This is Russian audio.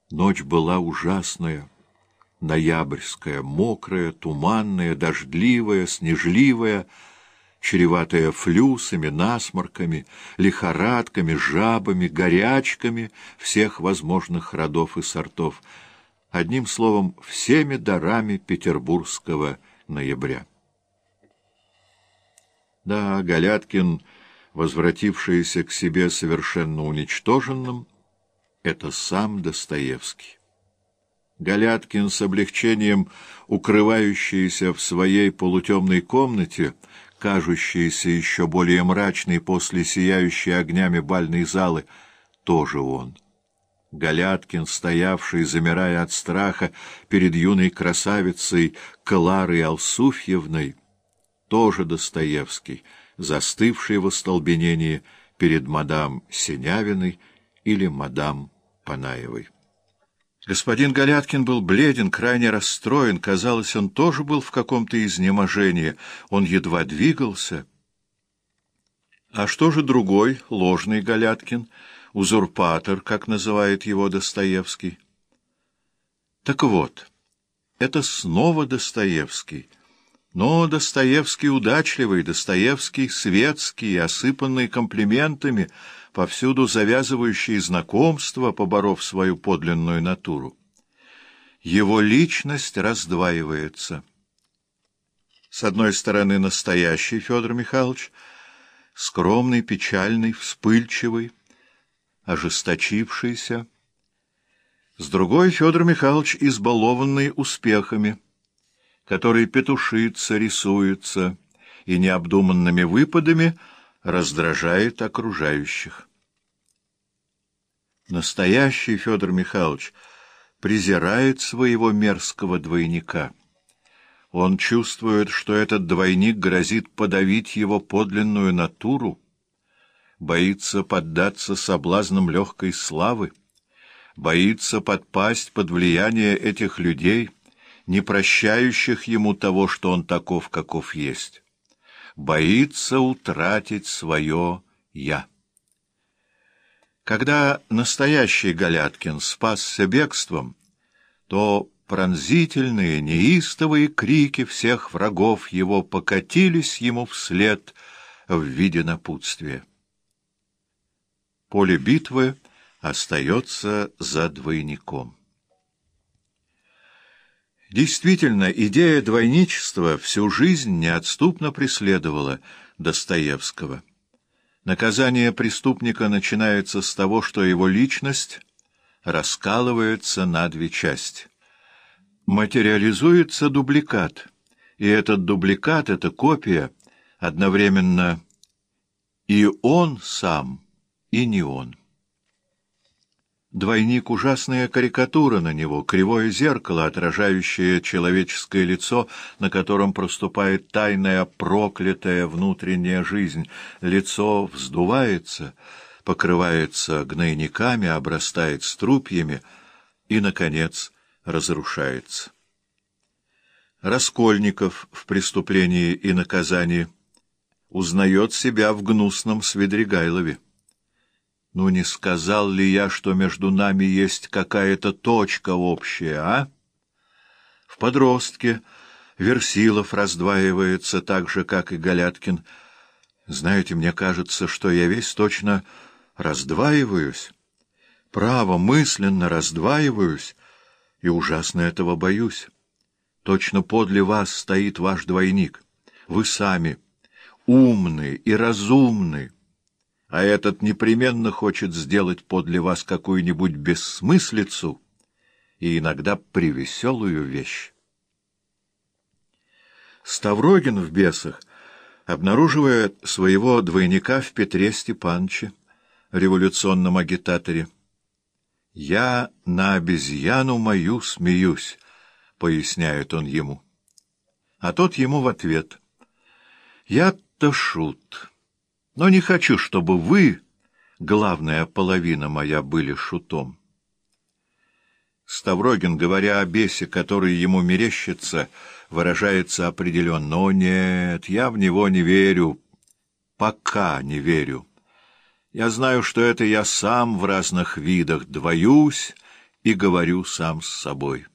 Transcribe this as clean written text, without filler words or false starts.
Ночь была ужасная, ноябрьская, мокрая, туманная, дождливая, снежливая, чреватая флюсами, насморками, лихорадками, жабами, горячками всех возможных родов и сортов, одним словом, всеми дарами петербургского ноября. Да, Галяткин, возвратившийся к себе совершенно уничтоженным, это сам Достоевский. Галяткин, с облегчением укрывающийся в своей полутемной комнате, кажущейся еще более мрачной после сияющей огнями бальной залы, тоже он. Галяткин, стоявший, замирая от страха перед юной красавицей Кларой Алсуфьевной, тоже Достоевский, застывший в остолбенении перед мадам Синявиной или мадам Панаевой. Господин Галяткин был бледен, крайне расстроен. Казалось, он тоже был в каком-то изнеможении. Он едва двигался. А что же другой, ложный Галяткин, узурпатор, как называет его Достоевский? Так вот, это снова Достоевский. Но Достоевский удачливый, Достоевский светский, осыпанный комплиментами, повсюду завязывающий знакомства, поборов свою подлинную натуру. Его личность раздваивается. С одной стороны, настоящий Федор Михайлович, скромный, печальный, вспыльчивый, ожесточившийся. С другой — Федор Михайлович, избалованный успехами, который петушится, рисуется и необдуманными выпадами раздражает окружающих. Настоящий Федор Михайлович презирает своего мерзкого двойника. Он чувствует, что этот двойник грозит подавить его подлинную натуру, боится поддаться соблазнам легкой славы, боится подпасть под влияние этих людей, не прощающих ему того, что он таков, каков есть. Боится утратить свое «я». Когда настоящий Галяткин спасся бегством, то пронзительные, неистовые крики всех врагов его покатились ему вслед в виде напутствия. Поле битвы остается за двойником. Действительно, идея двойничества всю жизнь неотступно преследовала Достоевского. Наказание преступника начинается с того, что его личность раскалывается на две части. Материализуется дубликат, и этот дубликат, эта копия, одновременно и он сам, и не он. Двойник — ужасная карикатура на него, кривое зеркало, отражающее человеческое лицо, на котором проступает тайная проклятая внутренняя жизнь. Лицо вздувается, покрывается гнойниками, обрастает струпьями и, наконец, разрушается. Раскольников в «Преступлении и наказании» узнает себя в гнусном Свидригайлове. Ну, не сказал ли я, что между нами есть какая-то точка общая, а? В «Подростке» Версилов раздваивается так же, как и Галяткин. Знаете, мне кажется, что я весь точно раздваиваюсь. Право, мысленно раздваиваюсь, и ужасно этого боюсь. Точно подле вас стоит ваш двойник. Вы сами умны и разумны. А этот непременно хочет сделать подле вас какую-нибудь бессмыслицу и иногда превеселую вещь. Ставрогин в «Бесах» обнаруживает своего двойника в Петре Степановиче, революционном агитаторе. «Я на обезьяну мою смеюсь», — поясняет он ему. А тот ему в ответ: «Я-то шут. Но не хочу, чтобы вы, главная половина моя, были шутом». Ставрогин, говоря о бесе, который ему мерещится, выражается определенно: «О нет, я в него не верю, пока не верю. Я знаю, что это я сам в разных видах двоюсь и говорю сам с собой.